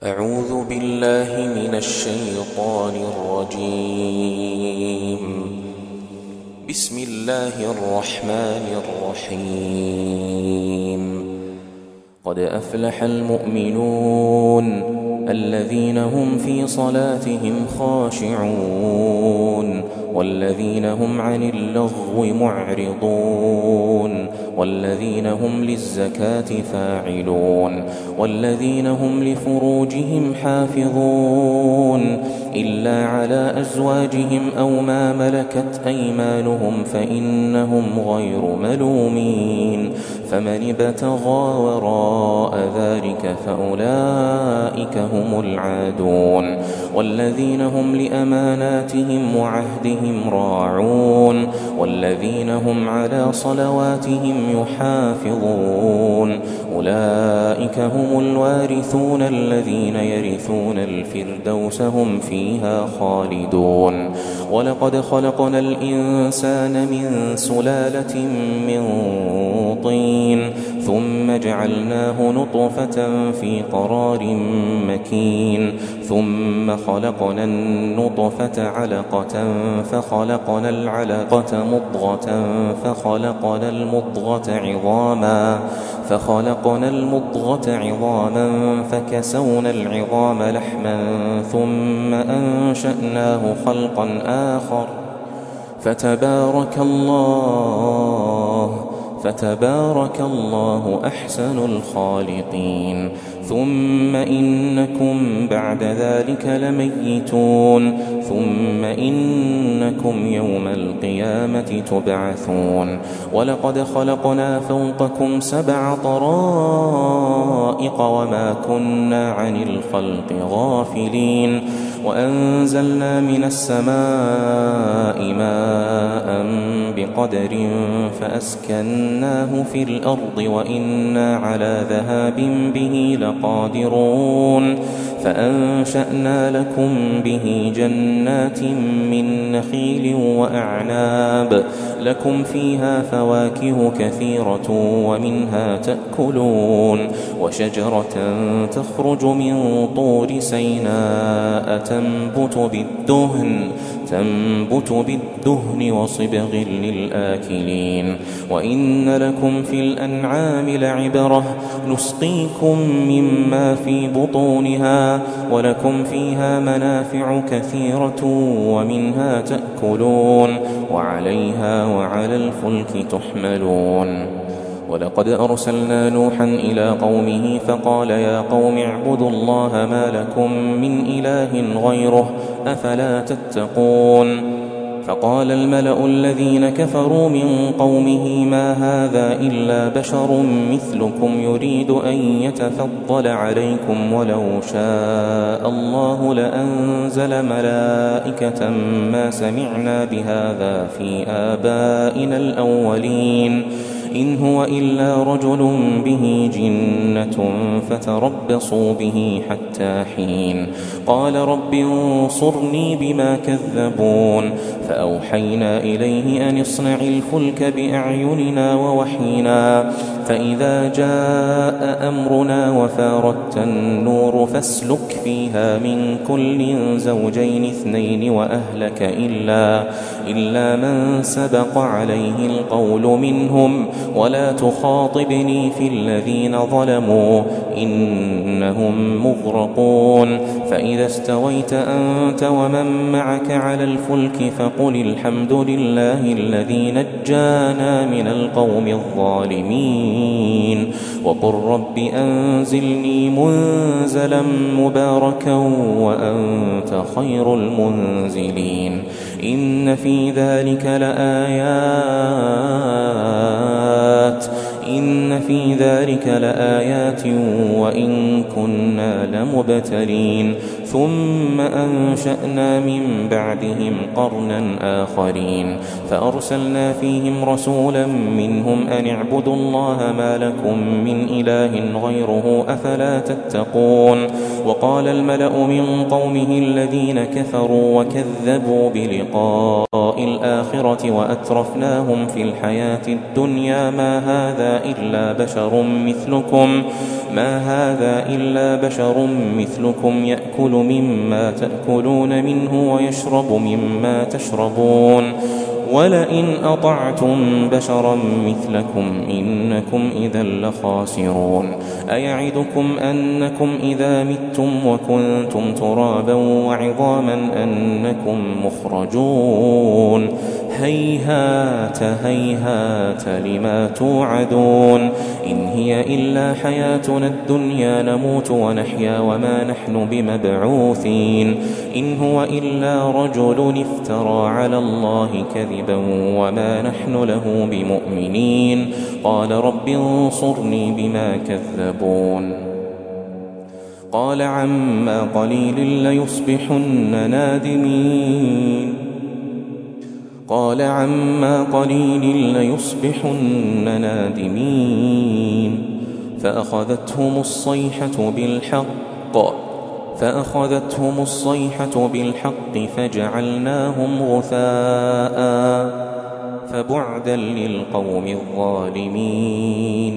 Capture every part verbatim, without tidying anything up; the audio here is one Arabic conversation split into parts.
أعوذ بالله من الشيطان الرجيم. بسم الله الرحمن الرحيم. قد أفلح المؤمنون الذين هم في صلاتهم خاشعون والذين هم عن اللغو معرضون والذين هم للزكاة فاعلون والذين هم لفروجهم حافظون إلا على أزواجهم أو ما ملكت أيمانهم فإنهم غير ملومين، فمن ابتغى وراء ذلك فأولئك هم العادون. والذين هم لأماناتهم وعهدهم راعون والذين هم على صلواتهم يحافظون، أولئك هم الوارثون الذين يرثون الفردوس هم فيها خالدون. ولقد خلقنا الإنسان من سلالة من طين ثم جعلناه نطفة في قرار مكين ثم خلقنا النطفة علقة فخلقنا العلقة مضغة فخلقنا المضغة عظاما فخلقنا المضغة عظاما فكسونا العظام لحما ثم أنشأناه خلقا آخر فتبارك الله فتبارك الله أحسن الخالقين. ثم إنكم بعد ذلك لميتون ثم إنكم يوم القيامة تبعثون. ولقد خلقنا فوقكم سبع طرائق وما كنا عن الخلق غافلين، وأنزلنا من السماء ماء بقدر فأسكناه في الأرض وإنا على ذهاب به لقادرون. فأنشأنا لكم به جنات من نخيل وأعناب لكم فيها فواكه كثيرة ومنها تأكلون، وشجرة تخرج من طور سيناء تنبت بالدهن تنبت بالدهن وصبغ للآكلين. وإن لكم في الأنعام لعبرة نسقيكم مما في بطونها ولكم فيها منافع كثيرة ومنها تأكلون وعليها وعلى الفلك تحملون. ولقد أرسلنا نوحا إلى قومه فقال يا قوم اعبدوا الله ما لكم من إله غيره أفلا تتقون. فقال الملأ الذين كفروا من قومه ما هذا إلا بشر مثلكم يريد أن يتفضل عليكم ولو شاء الله لأنزل ملائكة ما سمعنا بهذا في آبائنا الأولين إن هو إلا رجل به جنة فتربصوا به حتى حين. قال رب انصرني بما كذبون. فأوحينا إليه أن اصنع الفلك بأعيننا ووحينا فإذا جاء أمرنا وفاردت النور فاسلك فيها من كل زوجين اثنين وأهلك إلا, إلا من سبق عليه القول منهم ولا تخاطبني في الذين ظلموا إنهم مغرقون. فإذا استويت أنت ومن معك على الفلك فقل الحمد لله الذي نجانا من القوم الظالمين وقل رب أنزلني منزلا مباركا وأنت خير المنزلين. إن في ذلك لآيات إن في ذلك لآيات وإن كنا لمبتلين. ثم أنشأنا من بعدهم قرنا آخرين فأرسلنا فيهم رسولا منهم أن اعبدوا الله ما لكم من إله غيره أفلا تتقون وقال الملأ من قومه الذين كفروا وكذبوا بلقاء الآخرة وأترفناهم في الحياة الدنيا ما هذا إلا بشر مثلكم ما هذا إلا بشر مثلكم يأكل مما تأكلون منه ويشرب مما تشربون ولئن أطعتم بشرا مثلكم إنكم إذا لخاسرون أيعدكم أنكم إذا متم وكنتم ترابا وعظاما أنكم مخرجون هيهات هيهات لما توعدون إن هي إلا حياتنا الدنيا نموت ونحيا وما نحن بمبعوثين إن هو إلا رجل افترى على الله كذبا وما نحن له بمؤمنين قال رب انصرني بما كذبون قال عما قليل ليصبحن نادمين قال عما قليل ليصبحن نادمين فأخذتهم الصيحة بالحق فأخذتهم الصيحة بالحق فجعلناهم غثاء فبعدا للقوم الظالمين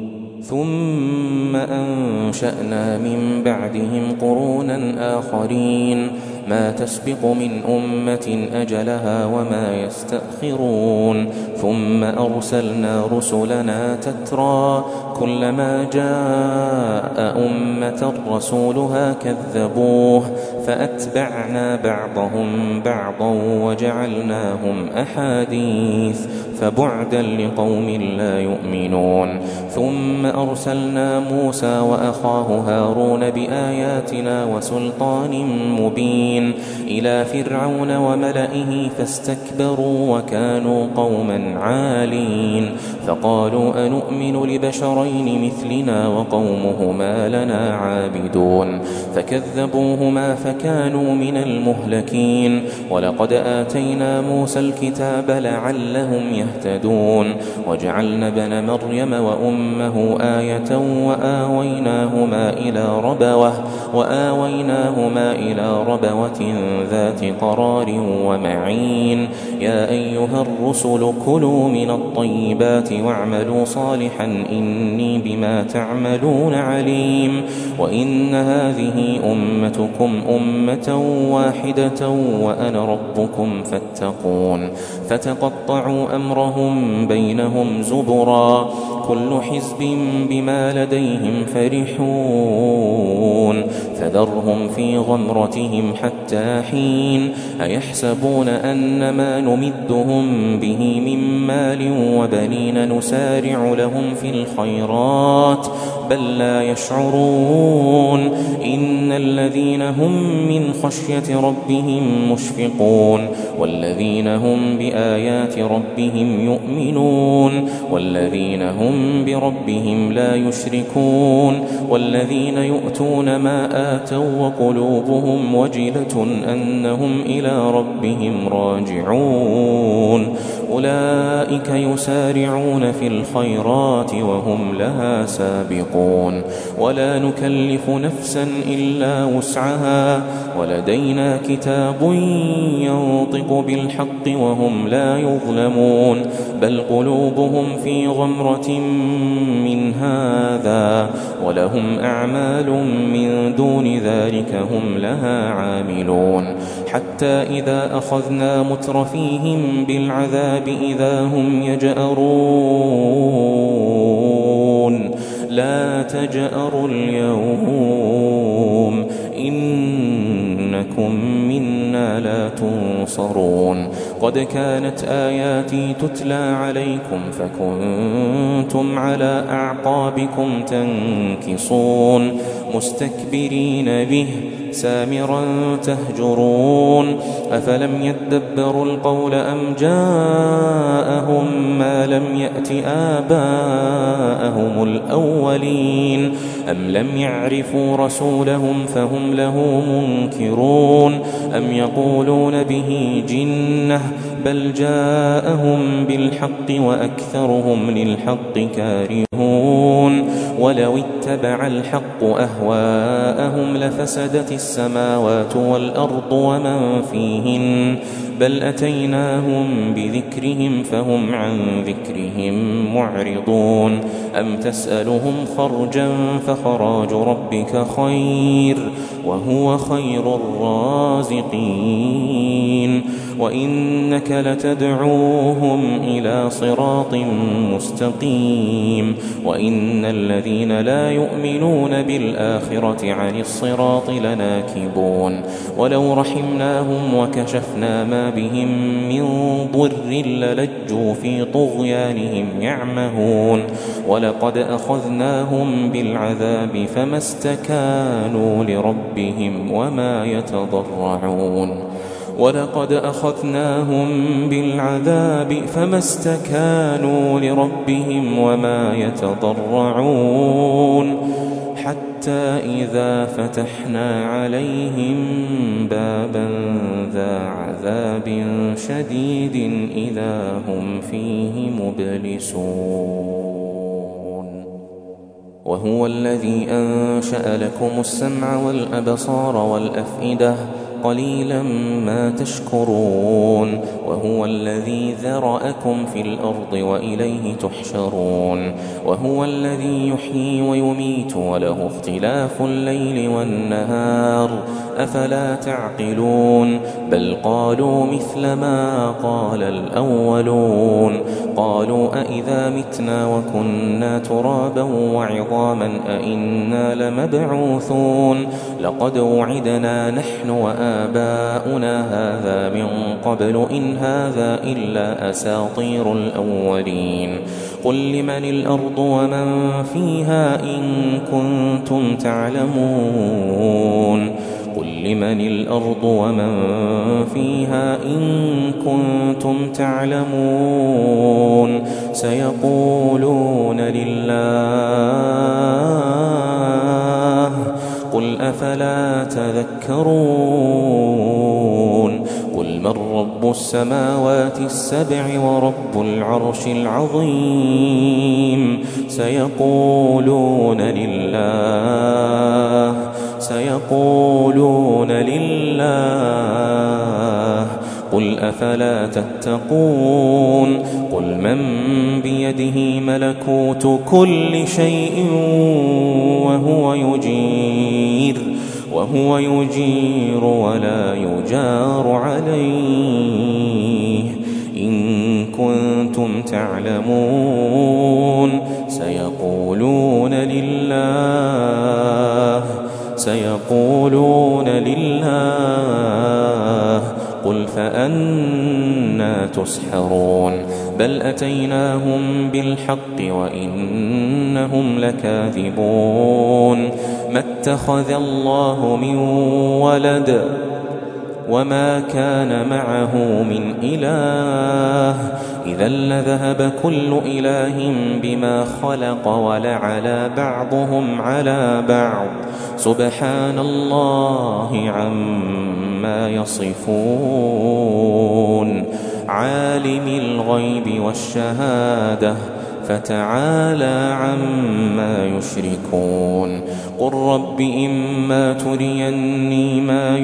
ثم أنشأنا من بعدهم قرونا آخرين ما تسبق من أمة أجلها وما يستأخرون ثم أرسلنا رسلنا تترى كلما جاء أمة رسولها كذبوه فأتبعنا بعضهم بعضا وجعلناهم أحاديث فبعدا لقوم لا يؤمنون ثم أرسلنا موسى وأخاه هارون بآياتنا وسلطان مبين إلى فرعون وملئه فاستكبروا وكانوا قوما عالين فقالوا أنؤمن لبشرين مثلنا وقومهما لنا عابدون فكذبوهما فكانوا من المهلكين ولقد آتينا موسى الكتاب لعلهم يهتدون وجعلنا ابن مريم وأمه آية وآويناهما إلى ربوة وآويناهما إلى ربوة ذات قرار ومعين يا أيها الرسل كلوا من الطيبات واعملوا صالحا إني بما تعملون عليم وإن هذه أمتكم أمة واحدة وأنا ربكم فاتقون فتقطعوا أمرهم بينهم زبرا كل حزب بما لديهم فرحون فذرهم في غمرتهم حتى حين أيحسبون أن ما نمدهم به من مال وبنين نسارع لهم في الخيرات بل لا يشعرون إن الذين هم من خشية ربهم مشفقون والذين هم بآيات ربهم يؤمنون والذين هم بربهم لا يشركون والذين يؤتون ما آتوا وقلوبهم وجلة أنهم إلى ربهم راجعون أولئك يسارعون في الخيرات وهم لها سابقون ولا نكلف نفسا إلا وسعها ولدينا كتاب ينطق بالحق وهم لا يظلمون بل قلوبهم في غمرة من هذا ولهم أعمال من دون ذلك هم لها عاملون حتى إذا أخذنا مترفيهم بالعذاب إذا هم يجأرون لا تجأروا اليوم إنكم منا لا تنصرون قد كانت آياتي تتلى عليكم فكنتم على أعقابكم تنكصون مستكبرين به سامرا تهجرون أفلم يدبروا القول أم جاءهم ما لم يأت آباءهم الأولين أم لم يعرفوا رسولهم فهم له منكرون أم يقولون به جنة بل جاءهم بالحق وأكثرهم للحق كارهون ولو اتبع الحق أهواءهم لفسدت السماوات والأرض ومن فيهن بل أتيناهم بذكرهم فهم عن ذكرهم معرضون أم تسألهم خرجا فخراج ربك خير وهو خير الرازقين وإنك لتدعوهم إلى صراط مستقيم وإن الذين لا يؤمنون بالآخرة عن الصراط لناكبون ولو رحمناهم وكشفنا ما بهم من ضر للجوا في طغيانهم يعمهون ولقد أخذناهم بالعذاب فما استكانوا لربهم وما يتضرعون ولقد أخذناهم بالعذاب فما استكانوا لربهم وما يتضرعون حتى إذا فتحنا عليهم بابا ذا عذاب شديد إذا هم فيه مبلسون وهو الذي أنشأ لكم السمع والأبصار والأفئدة قليلا ما تشكرون وهو الذي ذرأكم في الأرض وإليه تحشرون وهو الذي يحيي ويميت وله اختلاف الليل والنهار أفلا تعقلون بل قالوا مثل ما قال الأولون قالوا أئذا متنا وكنا ترابا وعظاما أئنا لمبعوثون لقد وعدنا نحن وآباؤنا هذا من قبل إن هذا إلا أساطير الأولين قل لمن الأرض ومن فيها إن كنتم تعلمون قل لمن الأرض ومن فيها إن كنتم تعلمون سيقولون لله قل أفلا تذكرون قل من رب السماوات السبع ورب العرش العظيم سيقولون لله سيقولون لله قل أفلا تتقون قل من بيده ملكوت كل شيء وهو يجير وهو يجير ولا يجار عليه إن كنتم تعلمون سيقولون لله سيقولون لله قل فأنا تسحرون بل أتيناهم بالحق وإنهم لكاذبون ما اتخذ الله من ولد وما كان معه من إله إذا لذهب كل إله بما خلق ولعلى بعضهم على بعض سبحان الله عما يصفون عالم الغيب والشهادة فتعالى عما يشركون قل رب إما تريني ما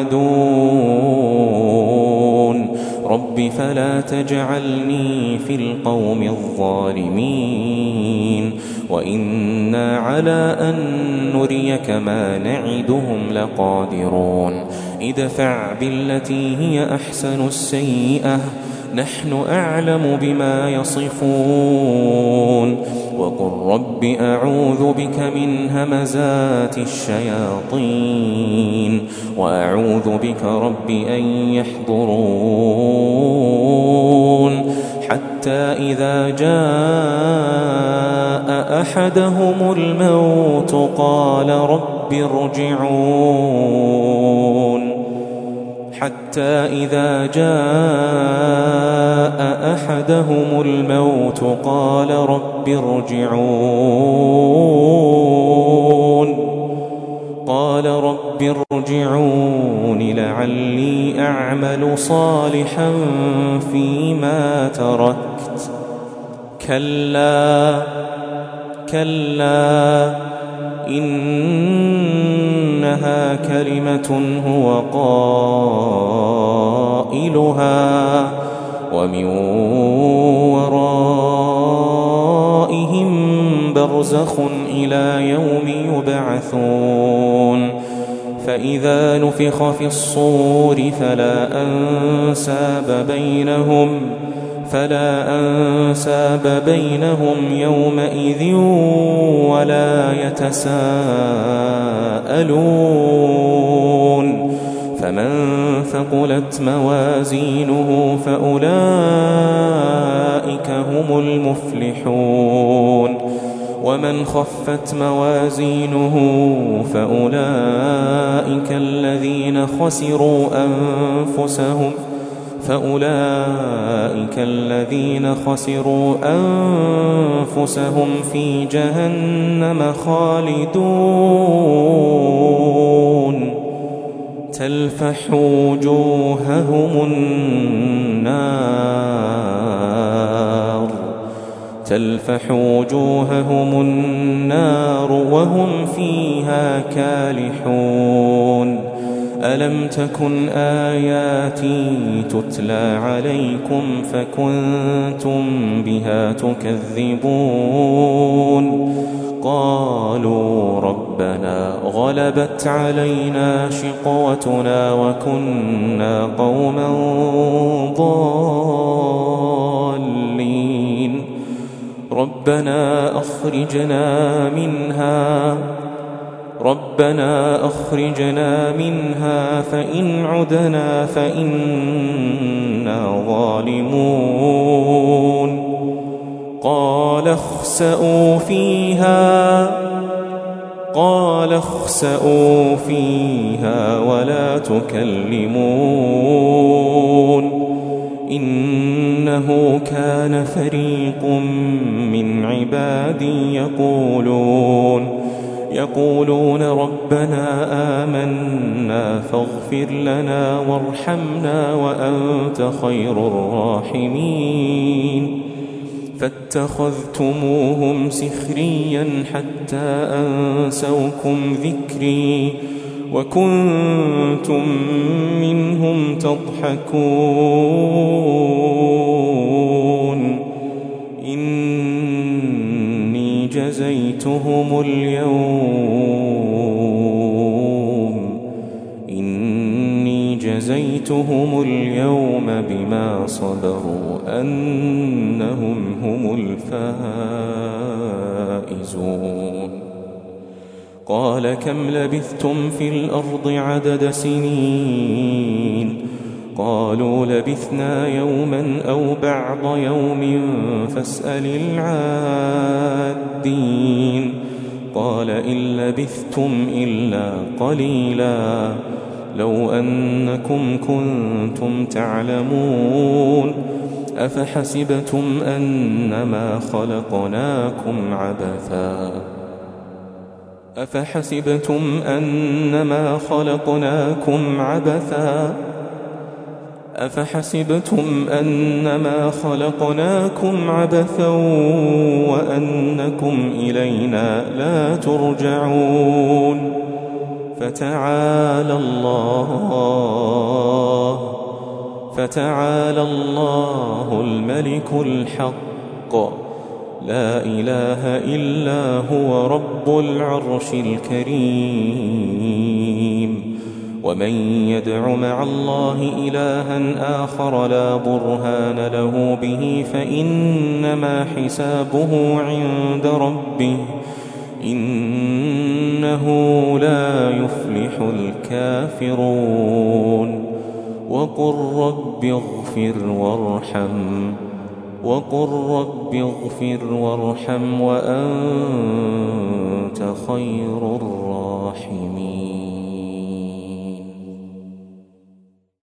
يوعدون رب فلا تجعلني في القوم الظالمين وإنا على أن نريك ما نعدهم لقادرون ادفع بالتي هي أحسن السيئة نحن أعلم بما يصفون وقل رب أعوذ بك من همزات الشياطين وأعوذ بك رب أن يحضرون حتى إذا جاء أحدهم الموت قال رب ارجعون حتى إذا جاء أحدهم الموت قال رب ارجعون قال رب ارجعون لعلي أعمل صالحا فيما تركت كلا كلا إنها كلمة هو قائلها ومن ورائهم برزخ إلى يوم يبعثون فإذا نفخ في الصور فلا أنساب بينهم فلا أنساب بينهم يومئذ ولا يتساءلون فمن ثقلت موازينه فأولئك هم المفلحون ومن خفت موازينه فأولئك الذين خسروا أنفسهم فأولئك الذين خسروا أنفسهم في جهنم خالدون تلفح وجوههم النار تلفح وجوههم النار وهم فيها كالحون ألم تكن آياتي تتلى عليكم فكنتم بها تكذبون قالوا ربنا غلبت علينا شقوتنا وكنا قوما ضالين ربنا أخرجنا منها ربنا أخرجنا منها فإن عدنا فإنا ظالمون قال اخسئوا فيها قال اخسئوا فيها ولا تكلمون إنه كان فريق من عبادي يقولون يقولون ربنا آمنا فاغفر لنا وارحمنا وأنت خير الراحمين فاتخذتموهم سخريا حتى أنسوكم ذكري وكنتم منهم تضحكون إني جزيتهم اليوم إني جزيتهم اليوم بما صبروا أنهم هم الفائزون قال كم لبثتم في الأرض عدد سنين قالوا لبثنا يوما أو بعض يوم فاسأل العادين قال إن لبثتم إلا قليلا لو أنكم كنتم تعلمون أفحسبتم أنما خلقناكم عبثا أفحسبتم أنما خلقناكم عبثا أفحسبتم أنما خلقناكم عبثا وأنكم إلينا لا ترجعون فتعالى الله فتعالى الله الملك الحق لا إله إلا هو رب العرش الكريم ومن يدع مع الله إلها آخر لا برهان له به فإنما حسابه عند ربه إن إنه لا يفلح الكافرون وقل رب اغفر وارحم وقل رب اغفر وارحم وأنت خير الراحمين